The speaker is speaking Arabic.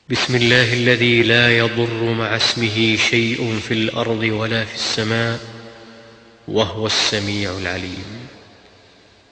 بسم الله الذي لا يضر مع اسمه شيء في الأرض ولا في السماء، وهو السميع العليم.